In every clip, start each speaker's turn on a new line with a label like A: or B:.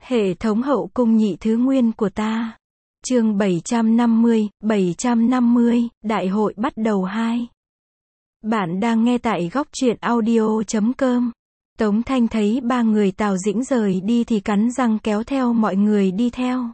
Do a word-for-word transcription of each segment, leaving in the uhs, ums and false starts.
A: Hệ thống hậu cung nhị thứ nguyên của ta. Chương bảy trăm năm mươi, bảy trăm năm mươi, Đại hội bắt đầu hai. Bạn đang nghe tại góc truyện audio chấm com. Tống Thanh thấy ba người Tào Dĩnh rời đi thì cắn răng kéo theo mọi người đi theo.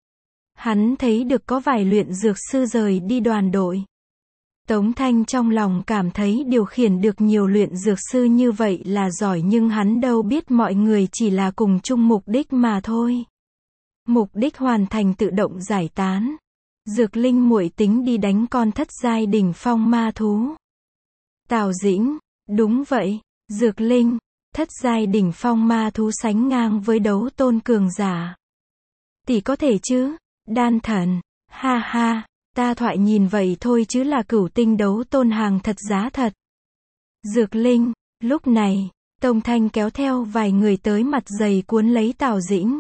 A: Hắn thấy được có vài luyện dược sư rời đi đoàn đội. Tống Thanh trong lòng cảm thấy điều khiển được nhiều luyện dược sư như vậy là giỏi, nhưng hắn đâu biết mọi người chỉ là cùng chung mục đích mà thôi. Mục đích hoàn thành tự động giải tán. Dược Linh muội tính đi đánh con thất giai đỉnh phong ma thú. Tào Dĩnh, đúng vậy, Dược Linh, thất giai đỉnh phong ma thú sánh ngang với đấu tôn cường giả. Tỷ có thể chứ? Đan thần, ha ha. Ta thoại nhìn vậy thôi chứ là cửu tinh đấu tôn hàng thật giá thật. Dược Linh, lúc này, Tống Thanh kéo theo vài người tới mặt dày cuốn lấy Tào Dĩnh.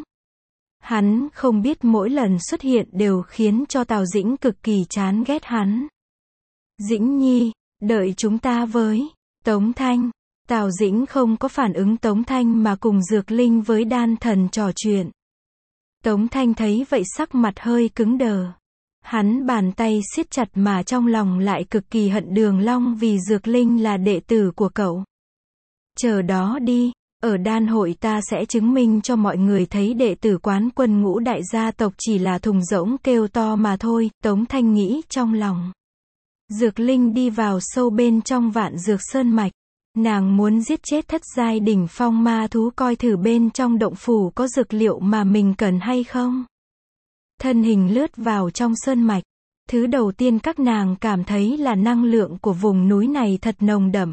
A: Hắn không biết mỗi lần xuất hiện đều khiến cho Tào Dĩnh cực kỳ chán ghét hắn. Dĩnh Nhi, đợi chúng ta với. Tống Thanh. Tào Dĩnh không có phản ứng Tống Thanh mà cùng Dược Linh với Đan thần trò chuyện. Tống Thanh thấy vậy sắc mặt hơi cứng đờ. Hắn bàn tay siết chặt mà trong lòng lại cực kỳ hận Đường Long vì Dược Linh là đệ tử của cậu. Chờ đó đi, ở đan hội ta sẽ chứng minh cho mọi người thấy đệ tử quán quân ngũ đại gia tộc chỉ là thùng rỗng kêu to mà thôi, Tống Thanh nghĩ trong lòng. Dược Linh đi vào sâu bên trong Vạn Dược Sơn mạch. Nàng muốn giết chết thất giai đỉnh phong ma thú, coi thử bên trong động phủ có dược liệu mà mình cần hay không. Thân hình lướt vào trong sơn mạch. Thứ đầu tiên các nàng cảm thấy là năng lượng của vùng núi này thật nồng đậm.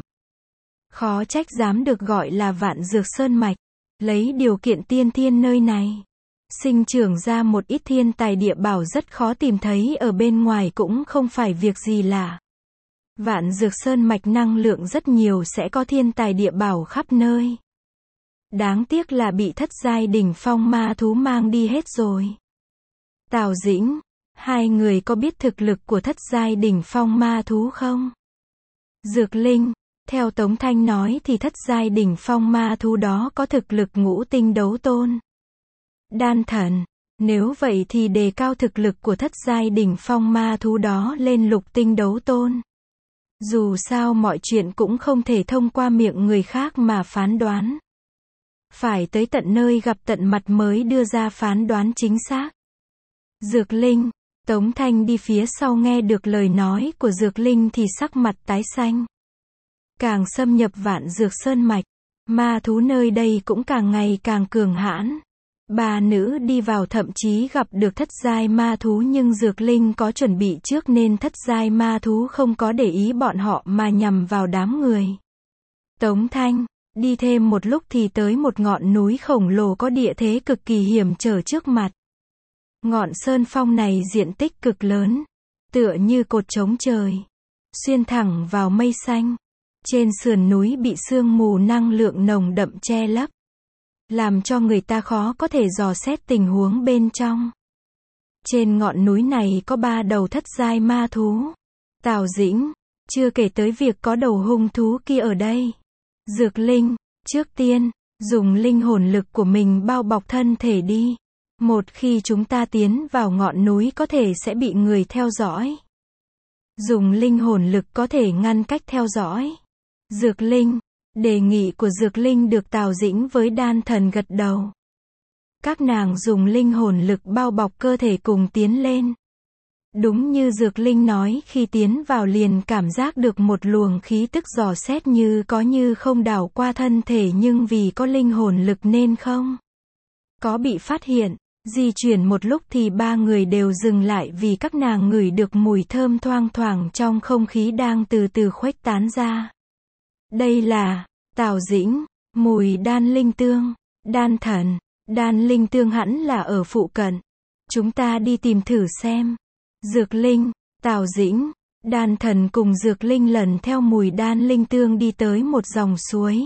A: Khó trách dám được gọi là Vạn Dược Sơn mạch. Lấy điều kiện tiên thiên nơi này, sinh trưởng ra một ít thiên tài địa bảo rất khó tìm thấy ở bên ngoài cũng không phải việc gì lạ. Vạn Dược Sơn mạch năng lượng rất nhiều, sẽ có thiên tài địa bảo khắp nơi. Đáng tiếc là bị thất giai đỉnh phong ma thú mang đi hết rồi. Tào Dĩnh, hai người có biết thực lực của thất giai đỉnh phong ma thú không? Dược Linh, theo Tống Thanh nói thì thất giai đỉnh phong ma thú đó có thực lực ngũ tinh đấu tôn. Đan thần, nếu vậy thì đề cao thực lực của thất giai đỉnh phong ma thú đó lên lục tinh đấu tôn. Dù sao mọi chuyện cũng không thể thông qua miệng người khác mà phán đoán. Phải tới tận nơi gặp tận mặt mới đưa ra phán đoán chính xác. Dược Linh, Tống Thanh đi phía sau nghe được lời nói của Dược Linh thì sắc mặt tái xanh. Càng xâm nhập Vạn Dược Sơn mạch, ma thú nơi đây cũng càng ngày càng cường hãn. Ba nữ đi vào thậm chí gặp được thất giai ma thú, nhưng Dược Linh có chuẩn bị trước nên thất giai ma thú không có để ý bọn họ mà nhằm vào đám người. Tống Thanh, đi thêm một lúc thì tới một ngọn núi khổng lồ có địa thế cực kỳ hiểm trở trước mặt. Ngọn sơn phong này diện tích cực lớn, tựa như cột trống trời, xuyên thẳng vào mây xanh. Trên sườn núi bị sương mù năng lượng nồng đậm che lấp, làm cho người ta khó có thể dò xét tình huống bên trong. Trên ngọn núi này có ba đầu thất giai ma thú. Tào Dĩnh, chưa kể tới việc có đầu hung thú kia ở đây. Dược Linh, trước tiên, dùng linh hồn lực của mình bao bọc thân thể đi. Một khi chúng ta tiến vào ngọn núi có thể sẽ bị người theo dõi. Dùng linh hồn lực có thể ngăn cách theo dõi. Dược Linh, đề nghị của Dược Linh được Tào Dĩnh với Đan thần gật đầu. Các nàng dùng linh hồn lực bao bọc cơ thể cùng tiến lên. Đúng như Dược Linh nói, khi tiến vào liền cảm giác được một luồng khí tức dò xét như có như không đảo qua thân thể, nhưng vì có linh hồn lực nên không có bị phát hiện. Di chuyển một lúc thì ba người đều dừng lại vì các nàng ngửi được mùi thơm thoang thoảng trong không khí đang từ từ khuếch tán ra. Đây là, Tào Dĩnh, mùi đan linh tương. Đan thần, đan linh tương hẳn là ở phụ cận. Chúng ta đi tìm thử xem. Dược Linh, Tào Dĩnh, Đan thần cùng Dược Linh lần theo mùi đan linh tương đi tới một dòng suối.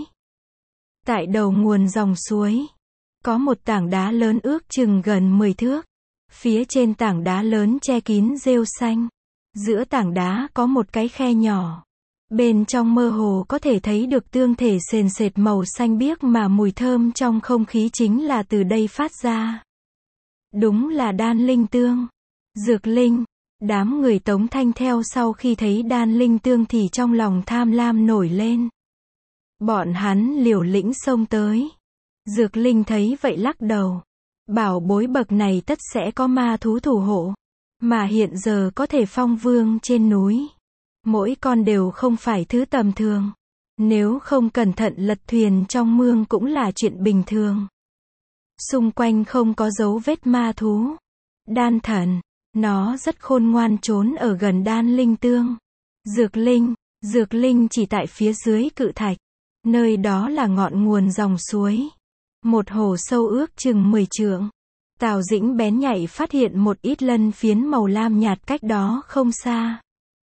A: Tại đầu nguồn dòng suối, có một tảng đá lớn ước chừng gần mười thước. Phía trên tảng đá lớn che kín rêu xanh. Giữa tảng đá có một cái khe nhỏ. Bên trong mơ hồ có thể thấy được tương thể sền sệt màu xanh biếc mà mùi thơm trong không khí chính là từ đây phát ra. Đúng là đan linh tương. Dược linh. Đám người Tống Thanh theo sau khi thấy đan linh tương thì trong lòng tham lam nổi lên. Bọn hắn liều lĩnh xông tới. Dược linh thấy vậy lắc đầu. Bảo bối bậc này tất sẽ có ma thú thủ hộ. Mà hiện giờ có thể phong vương trên núi. Mỗi con đều không phải thứ tầm thường. Nếu không cẩn thận lật thuyền trong mương cũng là chuyện bình thường. Xung quanh không có dấu vết ma thú. Đan thần. Nó rất khôn ngoan trốn ở gần đan linh tương. Dược linh. Dược linh chỉ tại phía dưới cự thạch. Nơi đó là ngọn nguồn dòng suối. Một hồ sâu ước chừng mười trượng. Tào Dĩnh bén nhạy phát hiện một ít lân phiến màu lam nhạt cách đó không xa.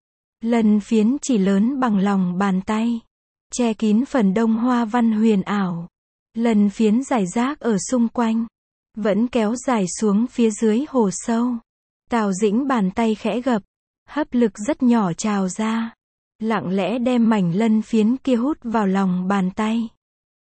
A: Lân phiến chỉ lớn bằng lòng bàn tay. Che kín phần đông hoa văn huyền ảo. Lân phiến rải rác ở xung quanh. Vẫn kéo dài xuống phía dưới hồ sâu. Tào Dĩnh bàn tay khẽ gập. Hấp lực rất nhỏ trào ra. Lặng lẽ đem mảnh lân phiến kia hút vào lòng bàn tay.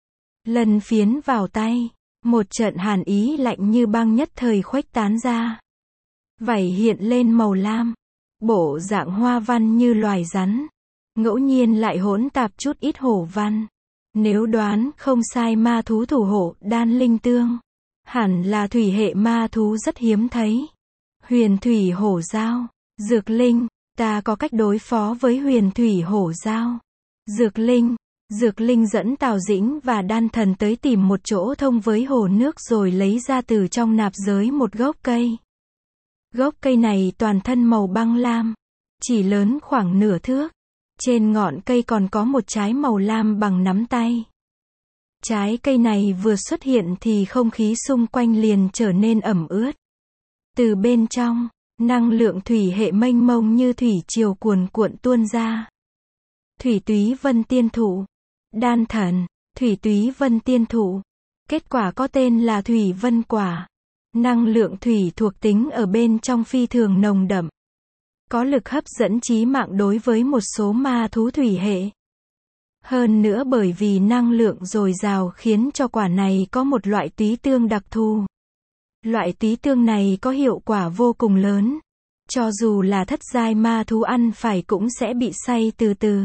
A: Lân phiến vào tay. Một trận hàn ý lạnh như băng nhất thời khuếch tán ra. Vảy hiện lên màu lam. Bộ dạng hoa văn như loài rắn. Ngẫu nhiên lại hỗn tạp chút ít hổ văn. Nếu đoán không sai ma thú thủ hộ đan linh tương. Hẳn là thủy hệ ma thú rất hiếm thấy. Huyền thủy hổ dao. Dược linh. Ta có cách đối phó với huyền thủy hổ dao. Dược linh. Dược linh dẫn Tào Dĩnh và đan thần tới tìm một chỗ thông với hồ nước rồi lấy ra từ trong nạp giới một gốc cây. Gốc cây này toàn thân màu băng lam. Chỉ lớn khoảng nửa thước. Trên ngọn cây còn có một trái màu lam bằng nắm tay. Trái cây này vừa xuất hiện thì không khí xung quanh liền trở nên ẩm ướt. Từ bên trong, năng lượng thủy hệ mênh mông như thủy triều cuồn cuộn tuôn ra. Thủy túy vân tiên thụ. Đan thần. Thủy túy vân tiên thụ. Kết quả có tên là thủy vân quả. Năng lượng thủy thuộc tính ở bên trong phi thường nồng đậm. Có lực hấp dẫn chí mạng đối với một số ma thú thủy hệ. Hơn nữa bởi vì năng lượng dồi dào khiến cho quả này có một loại túy tương đặc thù. Loại túy tương này có hiệu quả vô cùng lớn. Cho dù là thất giai ma thú ăn phải cũng sẽ bị say từ từ.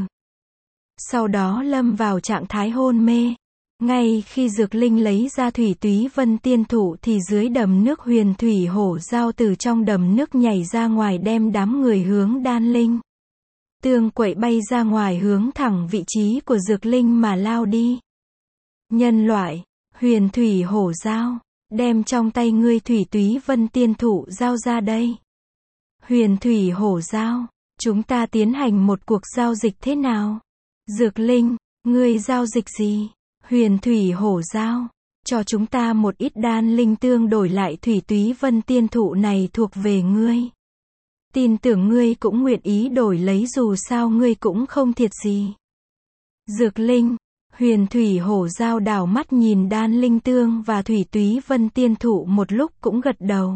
A: Sau đó lâm vào trạng thái hôn mê. Ngay khi dược linh lấy ra thủy túy vân tiên thụ thì dưới đầm nước huyền thủy hổ dao từ trong đầm nước nhảy ra ngoài đem đám người hướng đan linh tương quậy bay ra ngoài hướng thẳng vị trí của dược linh mà lao đi. Nhân loại. Huyền thủy hổ dao. Đem trong tay ngươi thủy túy vân tiên thụ giao ra đây. Huyền thủy hổ dao. Chúng ta tiến hành một cuộc giao dịch thế nào? Dược linh. Ngươi giao dịch gì? Huyền thủy hổ dao. Cho chúng ta một ít đan linh tương đổi lại thủy túy vân tiên thụ này thuộc về ngươi. Tin tưởng ngươi cũng nguyện ý đổi lấy dù sao ngươi cũng không thiệt gì. Dược linh. Huyền thủy hổ dao đảo mắt nhìn đan linh tương và thủy túy vân tiên thụ một lúc cũng gật đầu.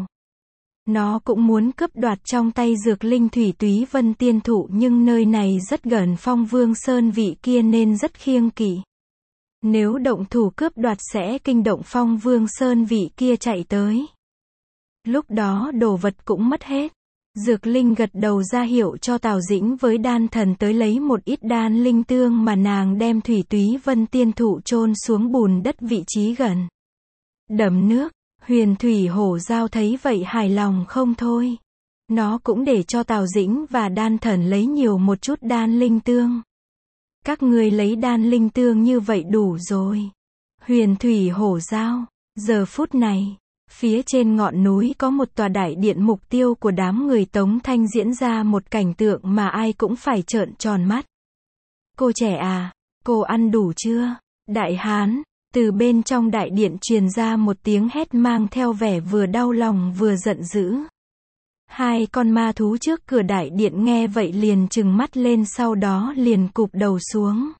A: Nó cũng muốn cướp đoạt trong tay dược linh thủy túy vân tiên thụ nhưng nơi này rất gần Phong Vương Sơn vị kia nên rất khiêng kỵ. Nếu động thủ cướp đoạt sẽ kinh động Phong Vương Sơn vị kia chạy tới. Lúc đó đồ vật cũng mất hết. Dược linh gật đầu ra hiệu cho Tào Dĩnh với đan thần tới lấy một ít đan linh tương mà nàng đem thủy túy vân tiên thụ chôn xuống bùn đất vị trí gần đầm nước. Huyền thủy hổ dao thấy vậy hài lòng không thôi. Nó cũng để cho Tào Dĩnh và đan thần lấy nhiều một chút đan linh tương. Các ngươi lấy đan linh tương như vậy đủ rồi. Huyền thủy hổ dao. Giờ phút này, phía trên ngọn núi có một tòa đại điện, mục tiêu của đám người Tống Thanh diễn ra một cảnh tượng mà ai cũng phải trợn tròn mắt. Cô trẻ à, cô ăn đủ chưa? Đại hán. Từ bên trong đại điện truyền ra một tiếng hét mang theo vẻ vừa đau lòng vừa giận dữ. Hai con ma thú trước cửa đại điện nghe vậy liền trừng mắt lên, sau đó liền cụp đầu xuống.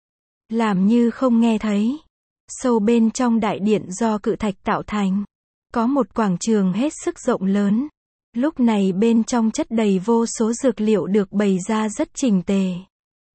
A: Làm như không nghe thấy. Sâu bên trong đại điện do cự thạch tạo thành. Có một quảng trường hết sức rộng lớn. Lúc này bên trong chất đầy vô số dược liệu được bày ra rất chỉnh tề.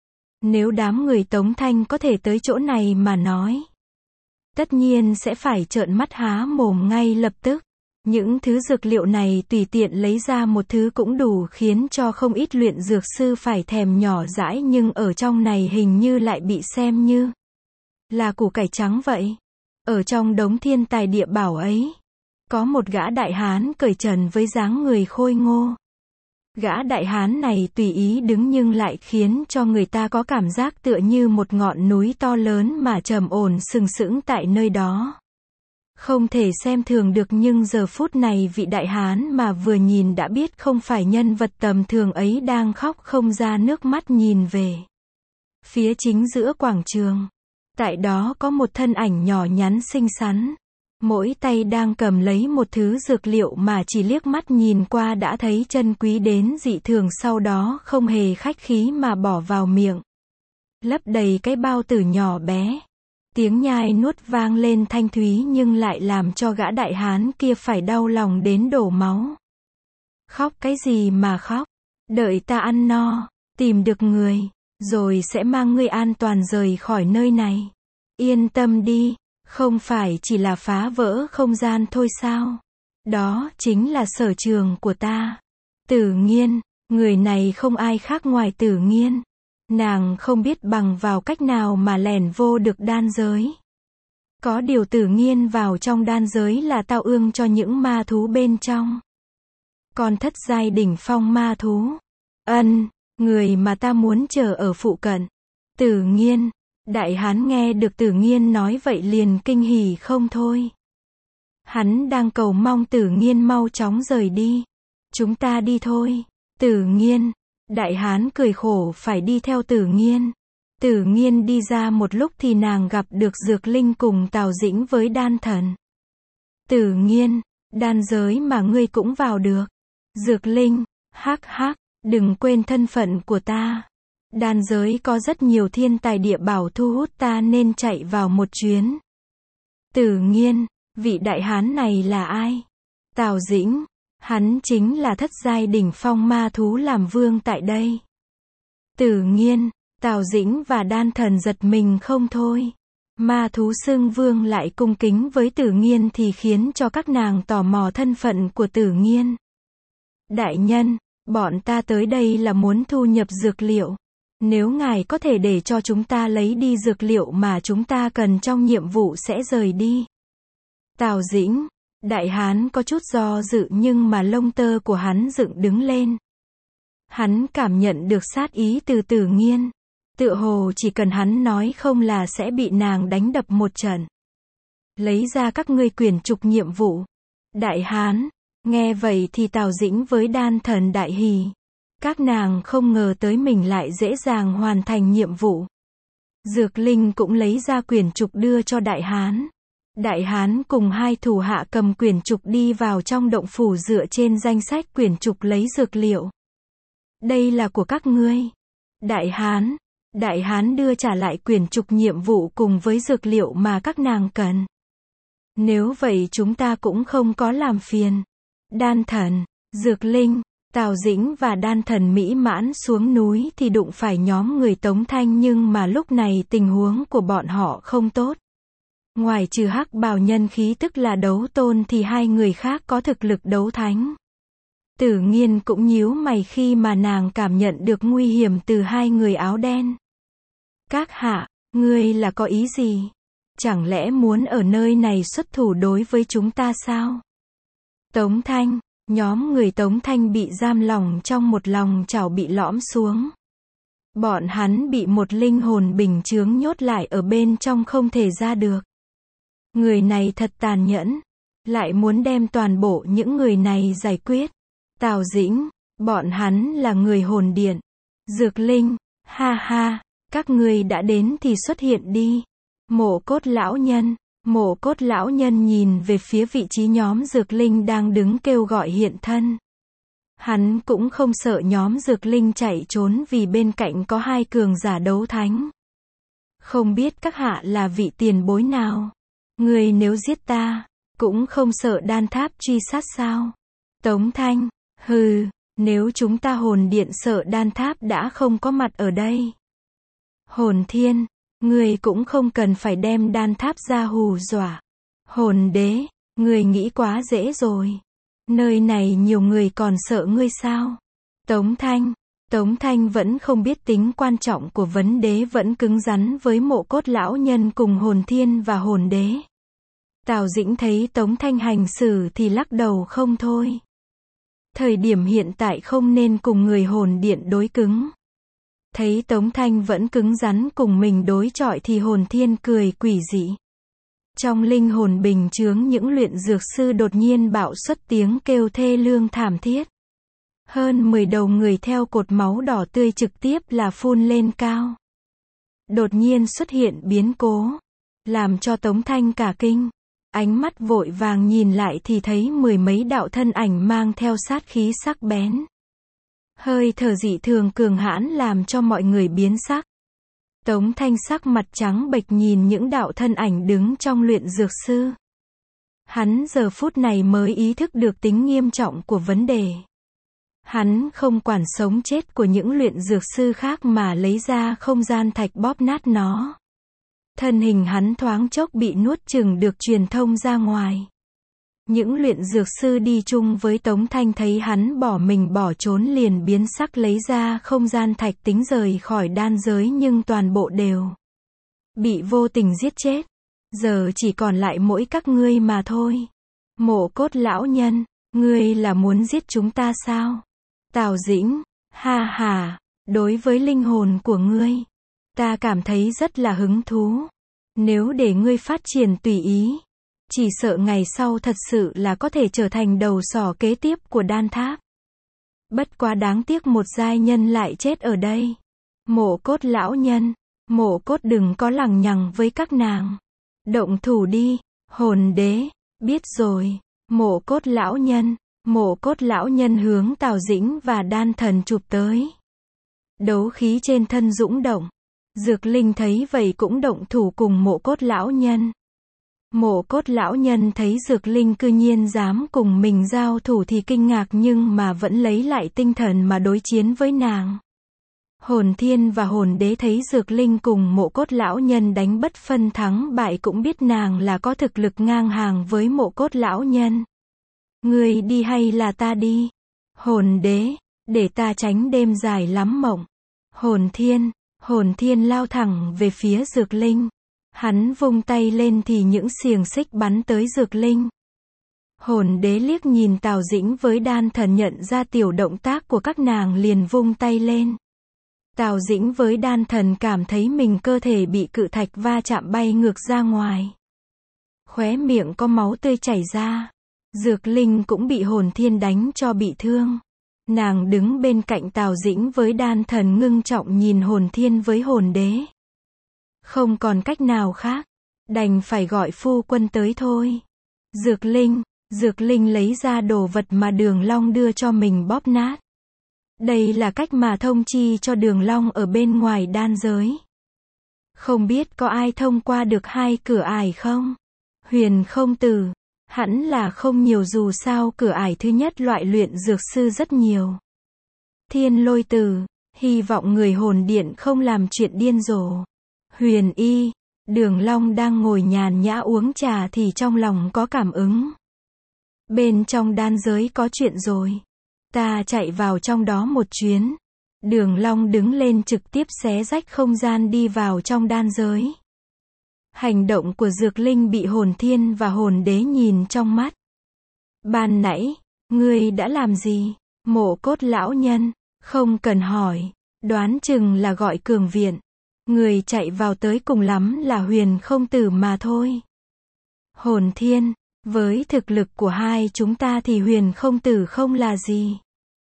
A: Nếu đám người Tống Thanh có thể tới chỗ này mà nói, tất nhiên sẽ phải trợn mắt há mồm ngay lập tức. Những thứ dược liệu này tùy tiện lấy ra một thứ cũng đủ khiến cho không ít luyện dược sư phải thèm nhỏ dãi, nhưng ở trong này hình như lại bị xem như là củ cải trắng vậy. Ở trong đống thiên tài địa bảo ấy, có một gã đại hán cởi trần với dáng người khôi ngô. Gã đại hán này tùy ý đứng nhưng lại khiến cho người ta có cảm giác tựa như một ngọn núi to lớn mà trầm ổn sừng sững tại nơi đó. Không thể xem thường được, nhưng giờ phút này vị đại hán mà vừa nhìn đã biết không phải nhân vật tầm thường ấy đang khóc không ra nước mắt nhìn về phía chính giữa quảng trường. Tại đó có một thân ảnh nhỏ nhắn xinh xắn, mỗi tay đang cầm lấy một thứ dược liệu mà chỉ liếc mắt nhìn qua đã thấy chân quý đến dị thường, sau đó không hề khách khí mà bỏ vào miệng, lấp đầy cái bao tử nhỏ bé. Tiếng nhai nuốt vang lên thanh thúy nhưng lại làm cho gã đại hán kia phải đau lòng đến đổ máu. Khóc cái gì mà khóc? Đợi ta ăn no, tìm được người, rồi sẽ mang ngươi an toàn rời khỏi nơi này. Yên tâm đi, không phải chỉ là phá vỡ không gian thôi sao? Đó chính là sở trường của ta. Tử Nghiên, người này không ai khác ngoài Tử Nghiên. Nàng không biết bằng vào cách nào mà lẻn vô được đan giới. Có điều Tử Nghiên vào trong đan giới là tao ương cho những ma thú bên trong. Còn thất giai đỉnh phong ma thú. Ân, người mà ta muốn chờ ở phụ cận. Tử Nghiên, đại hán nghe được Tử Nghiên nói vậy liền kinh hỉ không thôi. Hắn đang cầu mong Tử Nghiên mau chóng rời đi. Chúng ta đi thôi. Tử Nghiên. Đại hán cười khổ phải đi theo Tử Nghiên. Tử Nghiên đi ra một lúc thì nàng gặp được Dược Linh cùng Tào Dĩnh với đan thần. Tử Nghiên, đan giới mà ngươi cũng vào được. Dược Linh, hắc hắc, đừng quên thân phận của ta. Đan giới có rất nhiều thiên tài địa bảo thu hút ta nên chạy vào một chuyến. Tử Nghiên, vị đại hán này là ai? Tào Dĩnh, hắn chính là thất giai đỉnh phong ma thú làm vương tại đây. Tử Nghiên, Tào Dĩnh và đan thần giật mình không thôi. Ma thú xưng vương lại cung kính với Tử Nghiên thì khiến cho các nàng tò mò thân phận của Tử Nghiên. Đại nhân, bọn ta tới đây là muốn thu nhập dược liệu. Nếu ngài có thể để cho chúng ta lấy đi dược liệu mà chúng ta cần trong nhiệm vụ sẽ rời đi. Tào Dĩnh, đại hán có chút do dự nhưng mà lông tơ của hắn dựng đứng lên. Hắn cảm nhận được sát ý từ Tử Nghiên. Tựa hồ chỉ cần hắn nói không là sẽ bị nàng đánh đập một trận. Lấy ra các ngươi quyển trục nhiệm vụ. Đại hán, nghe vậy thì Tào Dĩnh với đan thần đại hỉ. Các nàng không ngờ tới mình lại dễ dàng hoàn thành nhiệm vụ. Dược Linh cũng lấy ra quyển trục đưa cho đại hán. Đại hán cùng hai thủ hạ cầm quyển trục đi vào trong động phủ dựa trên danh sách quyển trục lấy dược liệu. Đây là của các ngươi. Đại hán, đại hán đưa trả lại quyển trục nhiệm vụ cùng với dược liệu mà các nàng cần. Nếu vậy chúng ta cũng không có làm phiền. Đan thần, Dược Linh, Tào Dĩnh và đan thần mỹ mãn xuống núi thì đụng phải nhóm người Tống Thanh, nhưng mà lúc này tình huống của bọn họ không tốt. Ngoài trừ hắc bào nhân khí tức là đấu tôn thì hai người khác có thực lực đấu thánh. Tử Nghiên cũng nhíu mày khi mà nàng cảm nhận được nguy hiểm từ hai người áo đen. Các hạ, ngươi là có ý gì? Chẳng lẽ muốn ở nơi này xuất thủ đối với chúng ta sao? Tống Thanh, nhóm người Tống Thanh bị giam lỏng trong một lòng chảo bị lõm xuống. Bọn hắn bị một linh hồn bình chướng nhốt lại ở bên trong không thể ra được. Người này thật tàn nhẫn, lại muốn đem toàn bộ những người này giải quyết. Tào Dĩnh, bọn hắn là người hồn điện. Dược Linh, ha ha, các ngươi đã đến thì xuất hiện đi. Mộ Cốt lão nhân, Mộ Cốt lão nhân nhìn về phía vị trí nhóm Dược Linh đang đứng kêu gọi hiện thân. Hắn cũng không sợ nhóm Dược Linh chạy trốn vì bên cạnh có hai cường giả đấu thánh. Không biết các hạ là vị tiền bối nào? Người nếu giết ta, cũng không sợ đan tháp truy sát sao? Tống Thanh, hừ, nếu chúng ta hồn điện sợ đan tháp đã không có mặt ở đây. Hồn thiên, ngươi cũng không cần phải đem đan tháp ra hù dọa. Hồn đế, ngươi nghĩ quá dễ rồi. Nơi này nhiều người còn sợ ngươi sao? Tống Thanh, Tống Thanh vẫn không biết tính quan trọng của vấn đế, vẫn cứng rắn với Mộ Cốt lão nhân cùng hồn thiên và hồn đế. Tào Dĩnh thấy Tống Thanh hành xử thì lắc đầu không thôi. Thời điểm hiện tại không nên cùng người hồn điện đối cứng. Thấy Tống Thanh vẫn cứng rắn cùng mình đối chọi thì hồn thiên cười quỷ dị. Trong linh hồn bình chướng những luyện dược sư đột nhiên bạo xuất tiếng kêu thê lương thảm thiết. Hơn mười đầu người theo cột máu đỏ tươi trực tiếp là phun lên cao. Đột nhiên xuất hiện biến cố, làm cho Tống Thanh cả kinh. Ánh mắt vội vàng nhìn lại thì thấy mười mấy đạo thân ảnh mang theo sát khí sắc bén. Hơi thở dị thường cường hãn làm cho mọi người biến sắc. Tống Thanh sắc mặt trắng bệch nhìn những đạo thân ảnh đứng trong luyện dược sư. Hắn giờ phút này mới ý thức được tính nghiêm trọng của vấn đề. Hắn không quản sống chết của những luyện dược sư khác mà lấy ra không gian thạch bóp nát nó. Thân hình hắn thoáng chốc bị nuốt chửng được truyền thông ra ngoài. Những luyện dược sư đi chung với Tống Thanh thấy hắn bỏ mình bỏ trốn liền biến sắc lấy ra không gian thạch tính rời khỏi đan giới, nhưng toàn bộ đều bị vô tình giết chết. Giờ chỉ còn lại mỗi các ngươi mà thôi. Mộ Cốt lão nhân, ngươi là muốn giết chúng ta sao? Tào Dĩnh, ha ha, đối với linh hồn của ngươi, ta cảm thấy rất là hứng thú. Nếu để ngươi phát triển tùy ý, chỉ sợ ngày sau thật sự là có thể trở thành đầu sỏ kế tiếp của đan tháp. Bất quá đáng tiếc một giai nhân lại chết ở đây. Mộ Cốt lão nhân, Mộ Cốt đừng có lằng nhằng với các nàng. Động thủ đi, hồn đế, biết rồi. Mộ Cốt lão nhân, Mộ Cốt lão nhân hướng Tào Dĩnh và đan thần chụp tới. Đấu khí trên thân dũng động. Dược Linh thấy vậy cũng động thủ cùng Mộ Cốt lão nhân. Mộ Cốt lão nhân thấy Dược Linh cư nhiên dám cùng mình giao thủ thì kinh ngạc nhưng mà vẫn lấy lại tinh thần mà đối chiến với nàng. Hồn thiên và hồn đế thấy Dược Linh cùng Mộ Cốt lão nhân đánh bất phân thắng bại cũng biết nàng là có thực lực ngang hàng với Mộ Cốt lão nhân. Ngươi đi hay là ta đi? Hồn đế, để ta tránh đêm dài lắm mộng. Hồn thiên, hồn thiên lao thẳng về phía Dược Linh. Hắn vung tay lên thì những xiềng xích bắn tới Dược Linh. Hồn đế liếc nhìn Tào Dĩnh với đan thần nhận ra tiểu động tác của các nàng liền vung tay lên. Tào Dĩnh với đan thần cảm thấy mình cơ thể bị cự thạch va chạm bay ngược ra ngoài. Khóe miệng có máu tươi chảy ra. Dược Linh cũng bị hồn thiên đánh cho bị thương. Nàng đứng bên cạnh Tào Dĩnh với đan thần ngưng trọng nhìn hồn thiên với hồn đế. Không còn cách nào khác, đành phải gọi phu quân tới thôi. Dược Linh, Dược Linh lấy ra đồ vật mà Đường Long đưa cho mình bóp nát. Đây là cách mà thông chi cho Đường Long ở bên ngoài đan giới. Không biết có ai thông qua được hai cửa ải không? Huyền không tử, hẳn là không nhiều dù sao cửa ải thứ nhất loại luyện dược sư rất nhiều. Thiên lôi tử, hy vọng người hồn điện không làm chuyện điên rồ. Huyền y, Đường Long đang ngồi nhàn nhã uống trà thì trong lòng có cảm ứng. Bên trong đan giới có chuyện rồi. Ta chạy vào trong đó một chuyến. Đường Long đứng lên trực tiếp xé rách không gian đi vào trong đan giới. Hành động của Dược Linh bị hồn thiên và hồn đế nhìn trong mắt. Ban nãy, ngươi đã làm gì? Mộ Cốt lão nhân, không cần hỏi, đoán chừng là gọi cường viện. Người chạy vào tới cùng lắm là huyền không tử mà thôi. Hồn thiên, với thực lực của hai chúng ta thì huyền không tử không là gì.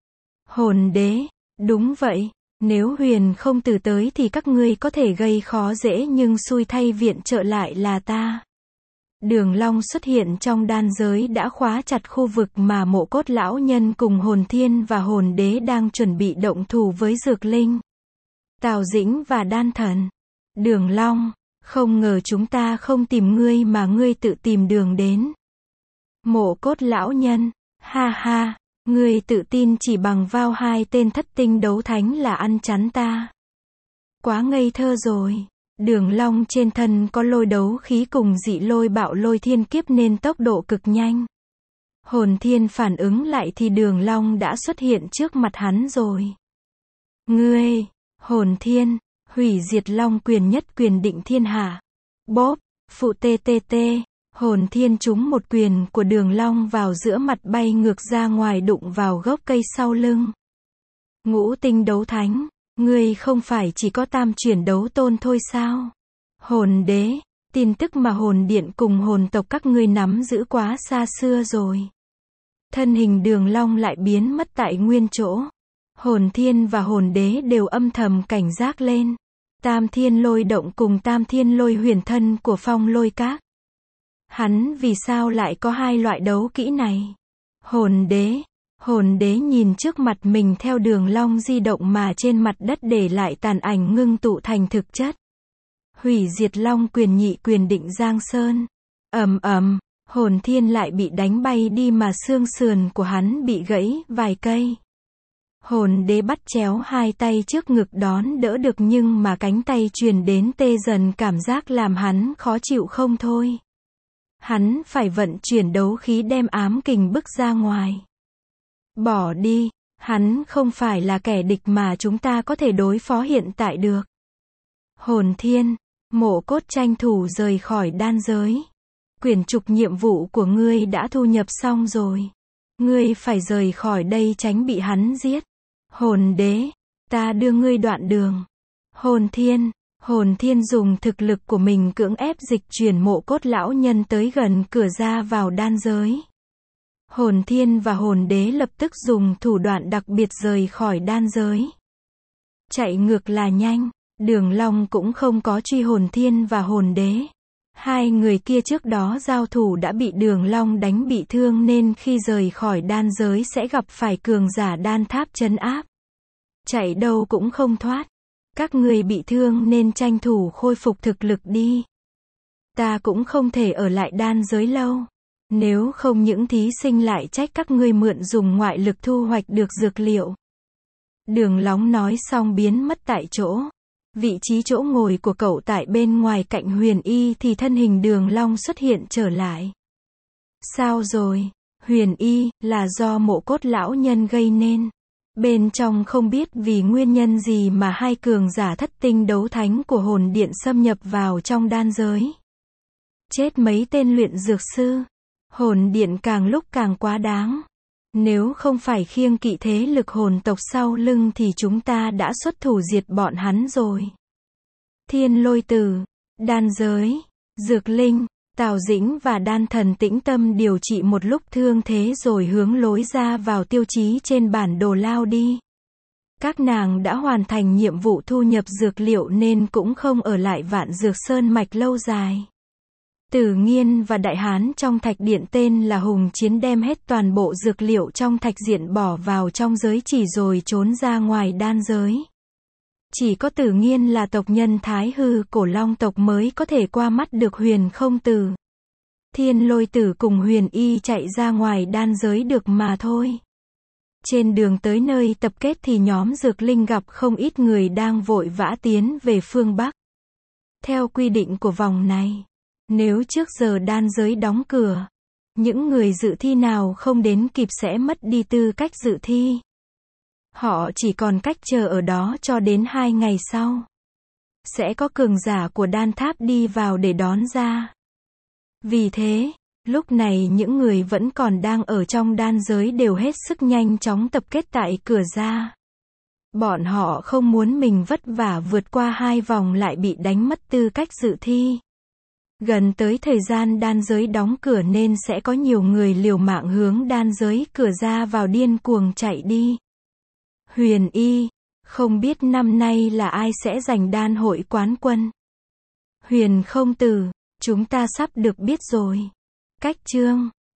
A: Hồn đế, đúng vậy, nếu huyền không tử tới thì các ngươi có thể gây khó dễ nhưng xui thay viện trợ lại là ta. Đường Long xuất hiện trong đan giới đã khóa chặt khu vực mà Mộ Cốt lão nhân cùng hồn thiên và hồn đế đang chuẩn bị động thủ với Dược Linh, Tào Dĩnh và đan thần. Đường Long, không ngờ chúng ta không tìm ngươi mà ngươi tự tìm đường đến. Mộ Cốt lão nhân, ha ha, ngươi tự tin chỉ bằng vào hai tên thất tinh đấu thánh là ăn chắn ta. Quá ngây thơ rồi. Đường long trên thân có lôi đấu khí cùng dị lôi bạo lôi thiên kiếp nên tốc độ cực nhanh. Hồn thiên phản ứng lại thì đường long đã xuất hiện trước mặt hắn rồi. Ngươi, hồn thiên, hủy diệt long quyền nhất quyền định thiên hạ. Bóp, phụ tê tê tê, hồn thiên trúng một quyền của đường long vào giữa mặt bay ngược ra ngoài đụng vào gốc cây sau lưng. Ngũ tinh đấu thánh, ngươi không phải chỉ có tam chuyển đấu tôn thôi sao? Hồn đế, tin tức mà hồn điện cùng hồn tộc các ngươi nắm giữ quá xa xưa rồi. Thân hình đường long lại biến mất tại nguyên chỗ. Hồn thiên và hồn đế đều âm thầm cảnh giác lên. Tam thiên lôi động cùng tam thiên lôi huyền thân của phong lôi các. Hắn vì sao lại có hai loại đấu kỹ này? Hồn đế, hồn đế nhìn trước mặt mình theo đường long di động mà trên mặt đất để lại tàn ảnh ngưng tụ thành thực chất. Hủy diệt long quyền nhị quyền định giang sơn. Ầm ầm, hồn thiên lại bị đánh bay đi mà xương sườn của hắn bị gãy vài cây. Hồn đế bắt chéo hai tay trước ngực đón đỡ được nhưng mà cánh tay truyền đến tê dần cảm giác làm hắn khó chịu không thôi. Hắn phải vận chuyển đấu khí đem ám kình bức ra ngoài. Bỏ đi, hắn không phải là kẻ địch mà chúng ta có thể đối phó hiện tại được. Hồn thiên, Mộ Cốt tranh thủ rời khỏi đan giới. Quyển trục nhiệm vụ của ngươi đã thu nhập xong rồi. Ngươi phải rời khỏi đây tránh bị hắn giết. Hồn đế, ta đưa ngươi đoạn đường. Hồn thiên, hồn thiên dùng thực lực của mình cưỡng ép dịch chuyển Mộ Cốt lão nhân tới gần cửa ra vào đan giới. Hồn thiên và hồn đế lập tức dùng thủ đoạn đặc biệt rời khỏi đan giới. Chạy ngược là nhanh, đường long cũng không có truy hồn thiên và hồn đế. Hai người kia trước đó giao thủ đã bị đường long đánh bị thương nên khi rời khỏi đan giới sẽ gặp phải cường giả đan tháp trấn áp. Chạy đâu cũng không thoát. Các người bị thương nên tranh thủ khôi phục thực lực đi. Ta cũng không thể ở lại đan giới lâu. Nếu không những thí sinh lại trách các ngươi mượn dùng ngoại lực thu hoạch được dược liệu. Đường Long nói xong biến mất tại chỗ. Vị trí chỗ ngồi của cậu tại bên ngoài cạnh Huyền Y thì thân hình Đường Long xuất hiện trở lại. Sao rồi? Huyền Y, là do Mộ Cốt lão nhân gây nên. Bên trong không biết vì nguyên nhân gì mà hai cường giả thất tinh đấu thánh của hồn điện xâm nhập vào trong đan giới. Chết mấy tên luyện dược sư. Hồn điện càng lúc càng quá đáng. Nếu không phải khiêng kỵ thế lực hồn tộc sau lưng thì chúng ta đã xuất thủ diệt bọn hắn rồi. Thiên Lôi Tử, đan giới, Dược Linh, Tào Dĩnh và đan thần tĩnh tâm điều trị một lúc thương thế rồi hướng lối ra vào tiêu chí trên bản đồ lao đi. Các nàng đã hoàn thành nhiệm vụ thu nhập dược liệu nên cũng không ở lại Vạn Dược Sơn mạch lâu dài. Tử Nghiên và Đại Hán trong thạch điện tên là Hùng Chiến đem hết toàn bộ dược liệu trong thạch diện bỏ vào trong giới chỉ rồi trốn ra ngoài đan giới. Chỉ có Tử Nghiên là tộc nhân Thái Hư cổ long tộc mới có thể qua mắt được Huyền Không Tử. Thiên Lôi Tử cùng Huyền Y chạy ra ngoài đan giới được mà thôi. Trên đường tới nơi tập kết thì nhóm Dược Linh gặp không ít người đang vội vã tiến về phương Bắc. Theo quy định của vòng này, nếu trước giờ đan giới đóng cửa, những người dự thi nào không đến kịp sẽ mất đi tư cách dự thi. Họ chỉ còn cách chờ ở đó cho đến hai ngày sau. Sẽ có cường giả của đan tháp đi vào để đón ra. Vì thế, lúc này những người vẫn còn đang ở trong đan giới đều hết sức nhanh chóng tập kết tại cửa ra. Bọn họ không muốn mình vất vả vượt qua hai vòng lại bị đánh mất tư cách dự thi. Gần tới thời gian đan giới đóng cửa nên sẽ có nhiều người liều mạng hướng đan giới cửa ra vào điên cuồng chạy đi. Huyền Y, không biết năm nay là ai sẽ giành đan hội quán quân. Huyền Không Tử, chúng ta sắp được biết rồi. Cách chương